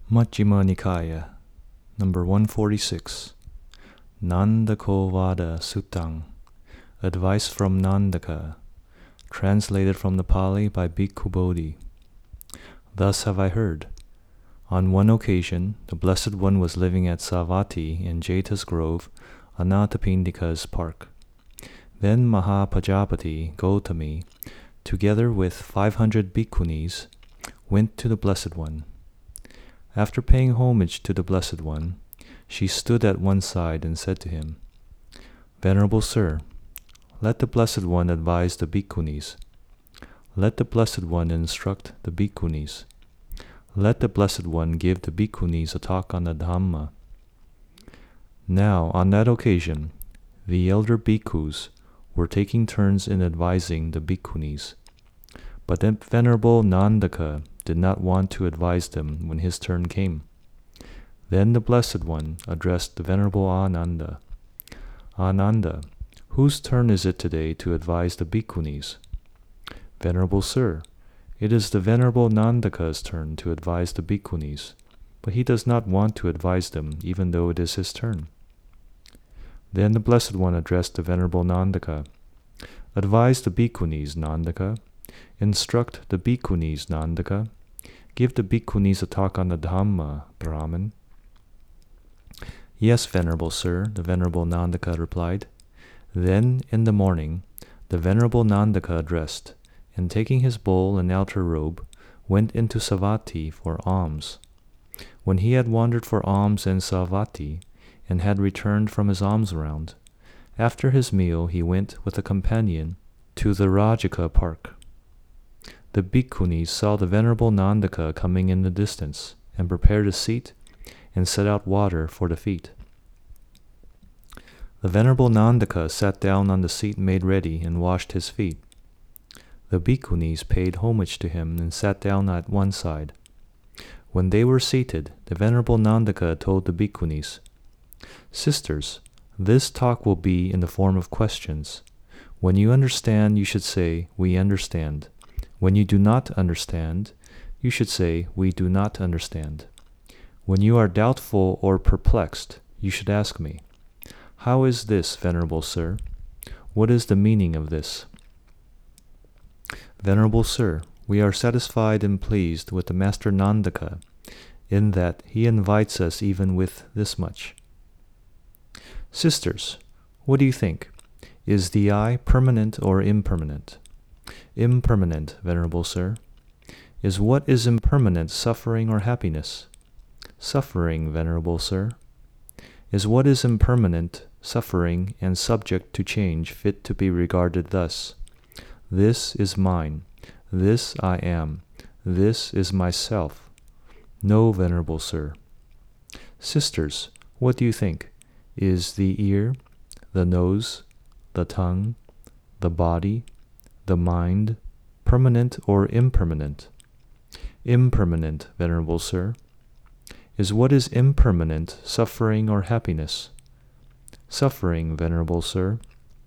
Majjhima Nikaya, number 146, Nandako Vada Suttang, Advice from Nandaka, translated from the Pali by Bhikkhu Bodhi. Thus have I heard. On one occasion, the Blessed One was living at Savatthi in Jeta's Grove, Anathapindika's park. Then Mahapajapati Gautami, together with 500 bhikkhunis, went to the Blessed One. After paying homage to the Blessed One, she stood at one side and said to him, "Venerable Sir, let the Blessed One advise the bhikkhunis. Let the Blessed One instruct the bhikkhunis. Let the Blessed One give the bhikkhunis a talk on the Dhamma." Now, on that occasion, the elder bhikkhus were taking turns in advising the bhikkhunis. But the Venerable Nandaka did not want to advise them when his turn came. Then the Blessed One addressed the Venerable Ananda. "Ananda, whose turn is it today to advise the bhikkhunis?" "Venerable Sir, it is the Venerable Nandaka's turn to advise the bhikkhunis, but he does not want to advise them even though it is his turn." Then the Blessed One addressed the Venerable Nandaka. "Advise the bhikkhunis, Nandaka. Instruct the bhikkhunis, Nandaka. Give the bhikkhunis a talk on the Dhamma, Brahman." "Yes, Venerable Sir," the Venerable Nandaka replied. Then, in the morning, the Venerable Nandaka dressed, and taking his bowl and outer robe, went into Savatthi for alms. When he had wandered for alms in Savatthi, and had returned from his alms round, after his meal he went with a companion to the Rajika park. The bhikkhunis saw the Venerable Nandaka coming in the distance, and prepared a seat, and set out water for the feet. The Venerable Nandaka sat down on the seat made ready and washed his feet. The bhikkhunis paid homage to him and sat down at one side. When they were seated, the Venerable Nandaka told the bhikkhunis, "Sisters, this talk will be in the form of questions. When you understand, you should say, 'We understand.' When you do not understand, you should say, 'We do not understand.' When you are doubtful or perplexed, you should ask me, 'How is this, Venerable Sir? What is the meaning of this?' Venerable Sir, we are satisfied and pleased with the Master Nandaka, in that he invites us even with this much. Sisters, what do you think? Is the I permanent or impermanent?" "Impermanent, Venerable Sir." "Is what is impermanent suffering or happiness?" "Suffering, Venerable Sir." "Is what is impermanent, suffering, and subject to change fit to be regarded thus? This is mine. This I am. This is myself." "No, Venerable Sir." "Sisters, what do you think? Is the ear, the nose, the tongue, the body, the mind, permanent or impermanent?" "Impermanent, Venerable Sir." "Is what is impermanent suffering or happiness?" "Suffering, Venerable Sir."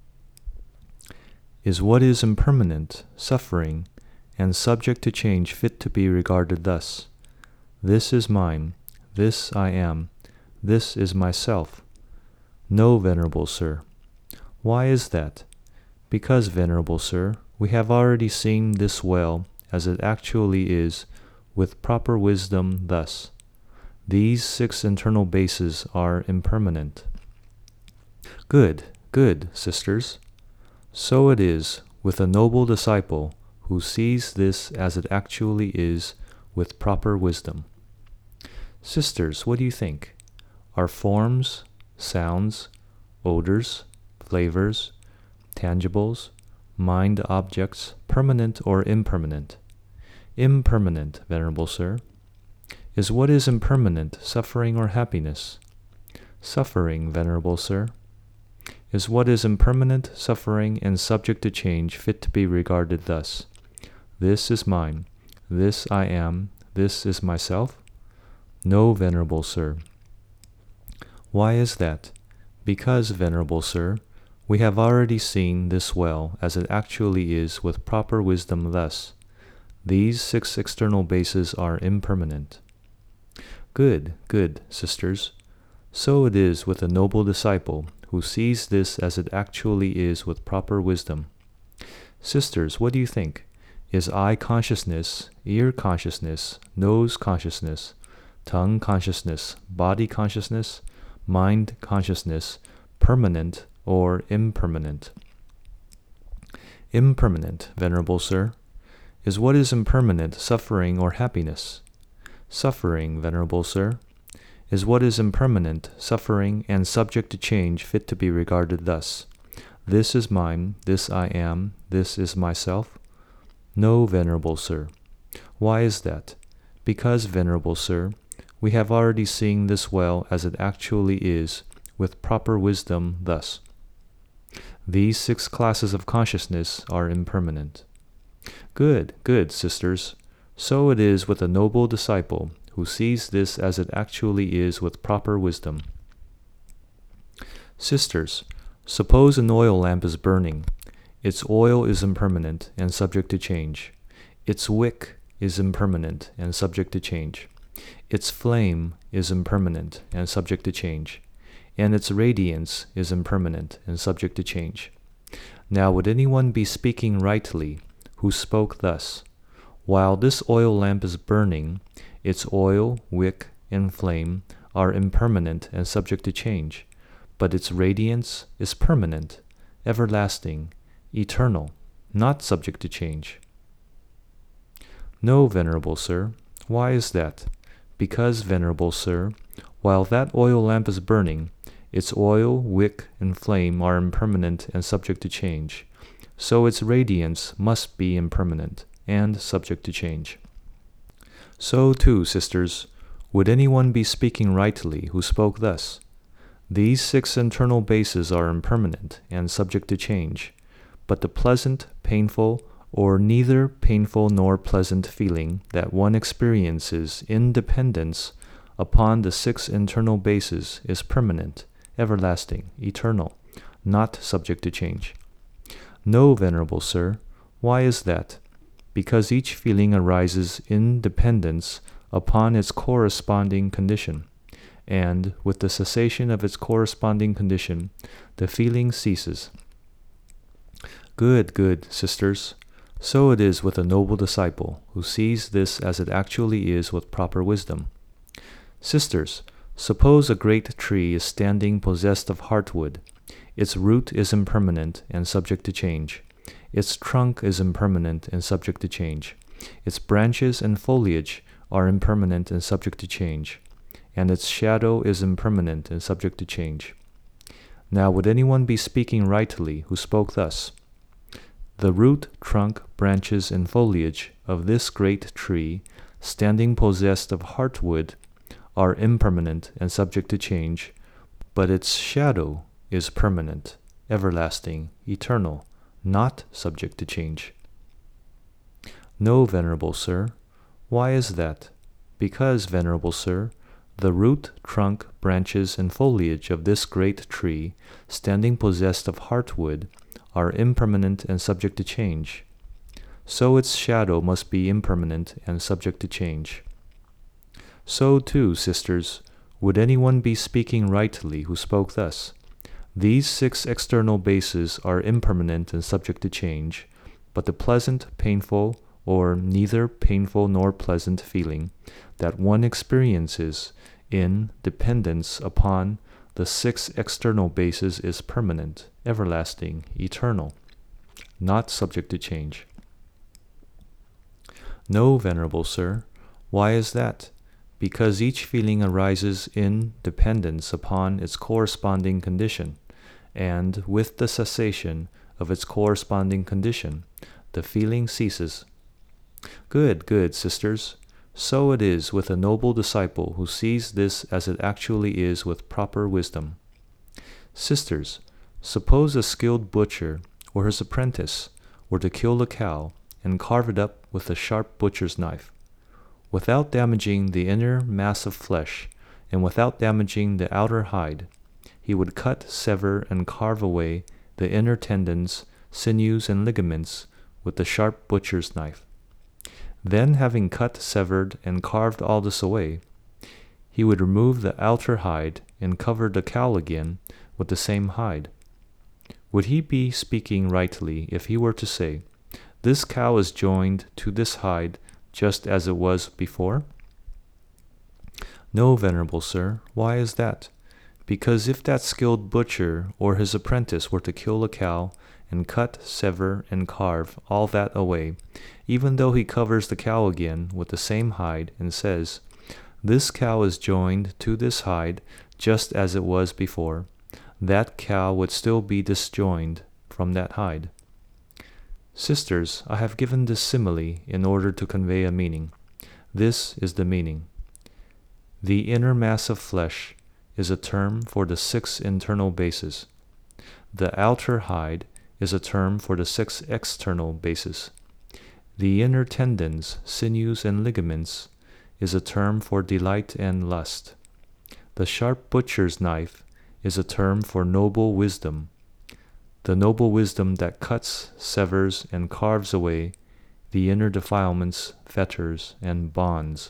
"Is what is impermanent, suffering, and subject to change fit to be regarded thus? This is mine, this I am, this is myself?" "No, Venerable Sir." "Why is that?" "Because, Venerable Sir, we have already seen this well, as it actually is, with proper wisdom thus. These 6 internal bases are impermanent." "Good, good, sisters. So it is with a noble disciple who sees this as it actually is with proper wisdom." "Sisters, what do you think? Are forms, sounds, odors, flavors, tangibles, mind objects permanent or impermanent?" "Impermanent, Venerable Sir." "Is what is impermanent suffering or happiness?" "Suffering, Venerable Sir." "Is what is impermanent, suffering, and subject to change fit to be regarded thus? This is mine, this I am, this is myself?" "No, Venerable Sir." "Why is that?" "Because, Venerable Sir, we have already seen this well as it actually is with proper wisdom thus. These 6 external bases are impermanent." Good, good, sisters. So it is with a noble disciple who sees this as it actually is with proper wisdom. Sisters, what do you think? Is eye consciousness, ear consciousness, nose consciousness, tongue consciousness, body consciousness, mind consciousness permanent or impermanent? Impermanent, Venerable Sir. Is what is impermanent suffering or happiness? Suffering, Venerable Sir. Is what is impermanent, suffering, and subject to change fit to be regarded thus? This is mine, this I am, this is myself? No, Venerable Sir. Why is that? Because, Venerable Sir, we have already seen this well as it actually is, with proper wisdom thus. These 6 classes of consciousness are impermanent. Good, good, sisters. So it is with a noble disciple who sees this as it actually is with proper wisdom. Sisters, suppose an oil lamp is burning. Its oil is impermanent and subject to change. Its wick is impermanent and subject to change. Its flame is impermanent and subject to change. And its radiance is impermanent and subject to change. Now would anyone be speaking rightly who spoke thus? While this oil lamp is burning, its oil, wick, and flame are impermanent and subject to change, but its radiance is permanent, everlasting, eternal, not subject to change. No, Venerable Sir. Why is that? Because, Venerable Sir, while that oil lamp is burning, its oil, wick, and flame are impermanent and subject to change, so its radiance must be impermanent and subject to change. So too, sisters, would anyone be speaking rightly who spoke thus? These 6 internal bases are impermanent and subject to change, but the pleasant, painful, or neither painful nor pleasant feeling that one experiences in dependence upon the 6 internal bases is permanent, everlasting, eternal, not subject to change. No, Venerable Sir. Why is that? Because each feeling arises in dependence upon its corresponding condition, and with the cessation of its corresponding condition, the feeling ceases. Good, good, sisters. So it is with a noble disciple who sees this as it actually is with proper wisdom. Sisters, suppose a great tree is standing possessed of heartwood. Its root is impermanent and subject to change. Its trunk is impermanent and subject to change. Its branches and foliage are impermanent and subject to change. And its shadow is impermanent and subject to change. Now would anyone be speaking rightly who spoke thus? The root, trunk, branches, and foliage of this great tree, standing possessed of heartwood, are impermanent and subject to change, but its shadow is permanent, everlasting, eternal, not subject to change. No, Venerable Sir. Why is that? Because, Venerable Sir, the root, trunk, branches, and foliage of this great tree, standing possessed of heartwood, are impermanent and subject to change. So its shadow must be impermanent and subject to change. So too, sisters, would anyone be speaking rightly who spoke thus? These 6 external bases are impermanent and subject to change, but the pleasant, painful, or neither painful nor pleasant feeling that one experiences in dependence upon the 6 external bases is permanent, everlasting, eternal, not subject to change. No, Venerable Sir. Why is that? Because each feeling arises in dependence upon its corresponding condition, and with the cessation of its corresponding condition, the feeling ceases. Good, good, sisters. So it is with a noble disciple who sees this as it actually is with proper wisdom. Sisters, suppose a skilled butcher or his apprentice were to kill a cow and carve it up with a sharp butcher's knife. Without damaging the inner mass of flesh and without damaging the outer hide, he would cut, sever, and carve away the inner tendons, sinews, and ligaments with the sharp butcher's knife. Then, having cut, severed, and carved all this away, he would remove the outer hide and cover the cowl again with the same hide. Would he be speaking rightly if he were to say, "This cow is joined to this hide just as it was before"? No, venerable sir. Why is that? Because if that skilled butcher or his apprentice were to kill a cow and cut, sever, and carve all that away, even though he covers the cow again with the same hide and says, "This cow is joined to this hide just as it was before," that cow would still be disjoined from that hide. Sisters, I have given this simile in order to convey a meaning. This is the meaning. The inner mass of flesh is a term for the 6 internal bases. The outer hide is a term for the 6 external bases. The inner tendons, sinews, and ligaments is a term for delight and lust. The sharp butcher's knife is a term for noble wisdom, the noble wisdom that cuts, severs, and carves away the inner defilements, fetters, and bonds.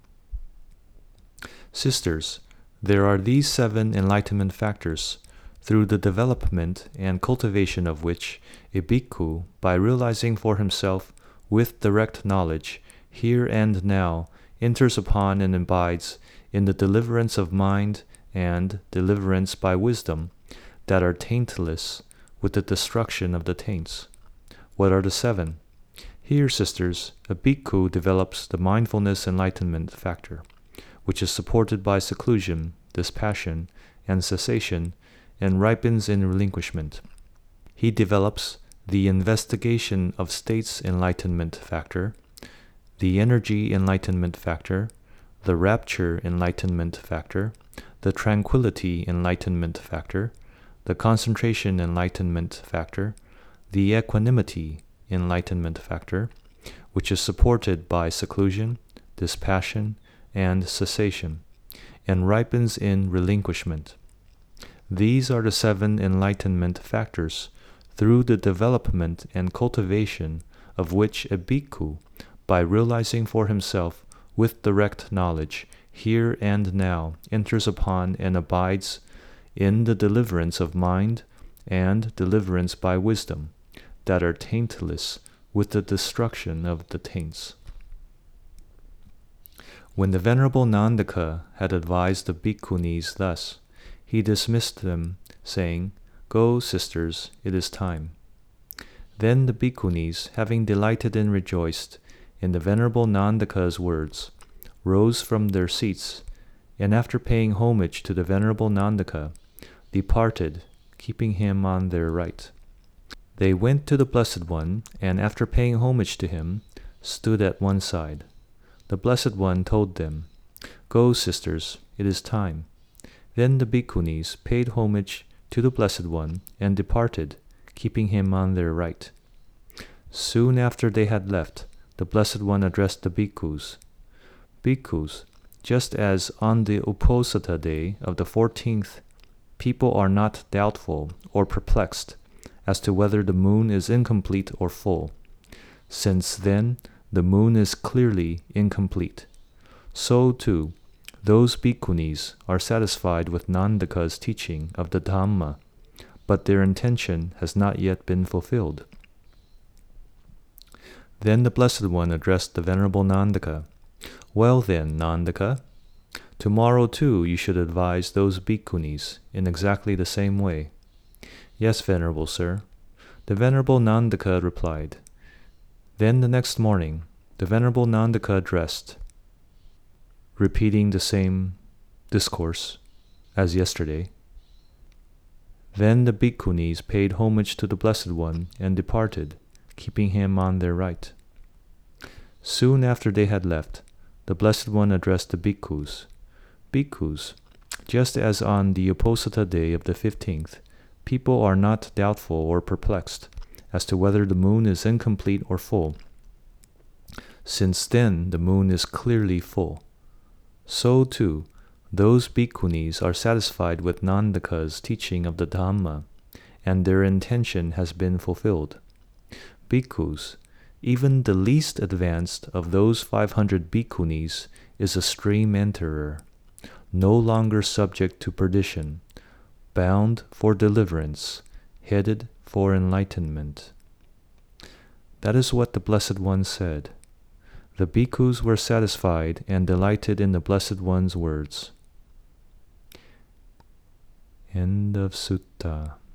Sisters, there are these 7 enlightenment factors, through the development and cultivation of which a bhikkhu, by realizing for himself with direct knowledge, here and now, enters upon and abides in the deliverance of mind and deliverance by wisdom that are taintless with the destruction of the taints. What are the 7? Here, sisters, a bhikkhu develops the mindfulness enlightenment factor, which is supported by seclusion, dispassion, and cessation, and ripens in relinquishment. He develops the investigation of states enlightenment factor, the energy enlightenment factor, the rapture enlightenment factor, the tranquility enlightenment factor, the concentration enlightenment factor, the equanimity enlightenment factor, which is supported by seclusion, dispassion, and cessation, and ripens in relinquishment. These are the 7 enlightenment factors, through the development and cultivation of which a bhikkhu, by realizing for himself with direct knowledge, here and now, enters upon and abides in the deliverance of mind and deliverance by wisdom, that are taintless with the destruction of the taints. When the Venerable Nandaka had advised the bhikkhunis thus, he dismissed them, saying, "Go, sisters, it is time." Then the bhikkhunis, having delighted and rejoiced in the Venerable Nandaka's words, rose from their seats, and after paying homage to the Venerable Nandaka, departed, keeping him on their right. They went to the Blessed One, and after paying homage to him, stood at one side. The Blessed One told them, "Go, sisters, it is time." Then the bhikkhunis paid homage to the Blessed One and departed, keeping him on their right. Soon after they had left, the Blessed One addressed the bhikkhus. "Bhikkhus, just as on the Uposatha day of the 14th, people are not doubtful or perplexed as to whether the moon is incomplete or full, since then the moon is clearly incomplete. So, too, those bhikkhunis are satisfied with Nandaka's teaching of the Dhamma, but their intention has not yet been fulfilled." Then the Blessed One addressed the Venerable Nandaka. "Well then, Nandaka, tomorrow too you should advise those bhikkhunis in exactly the same way." "Yes, Venerable Sir." The Venerable Nandaka replied. Then the next morning, the Venerable Nandaka addressed, repeating the same discourse as yesterday. Then the bhikkhunis paid homage to the Blessed One and departed, keeping him on their right. Soon after they had left, the Blessed One addressed the bhikkhus. "Bhikkhus, just as on the Uposatha day of the 15th, people are not doubtful or perplexed as to whether the moon is incomplete or full, since then the moon is clearly full. So too, those bhikkhunis are satisfied with Nandaka's teaching of the Dhamma, and their intention has been fulfilled. Bhikkhus, even the least advanced of those 500 bhikkhunis is a stream enterer. no longer subject to perdition, bound for deliverance, headed for enlightenment. That is what the Blessed One said. The bhikkhus were satisfied and delighted in the Blessed One's words. End of Sutta.